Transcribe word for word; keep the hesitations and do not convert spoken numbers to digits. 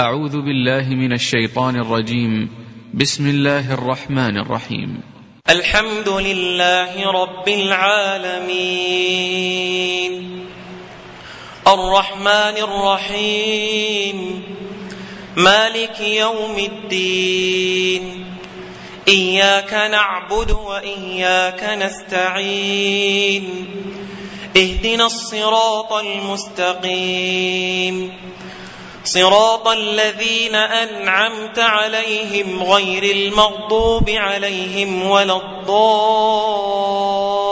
أعوذ بالله من الشيطان الرجيم. بسم الله الرحمن الرحيم. الحمد لله رب العالمين الرحمن الرحيم مالك يوم الدين إياك نعبد وإياك نستعين اهدنا الصراط المستقيم صراط الذين أنعمت عليهم غير المغضوب عليهم ولا الضالين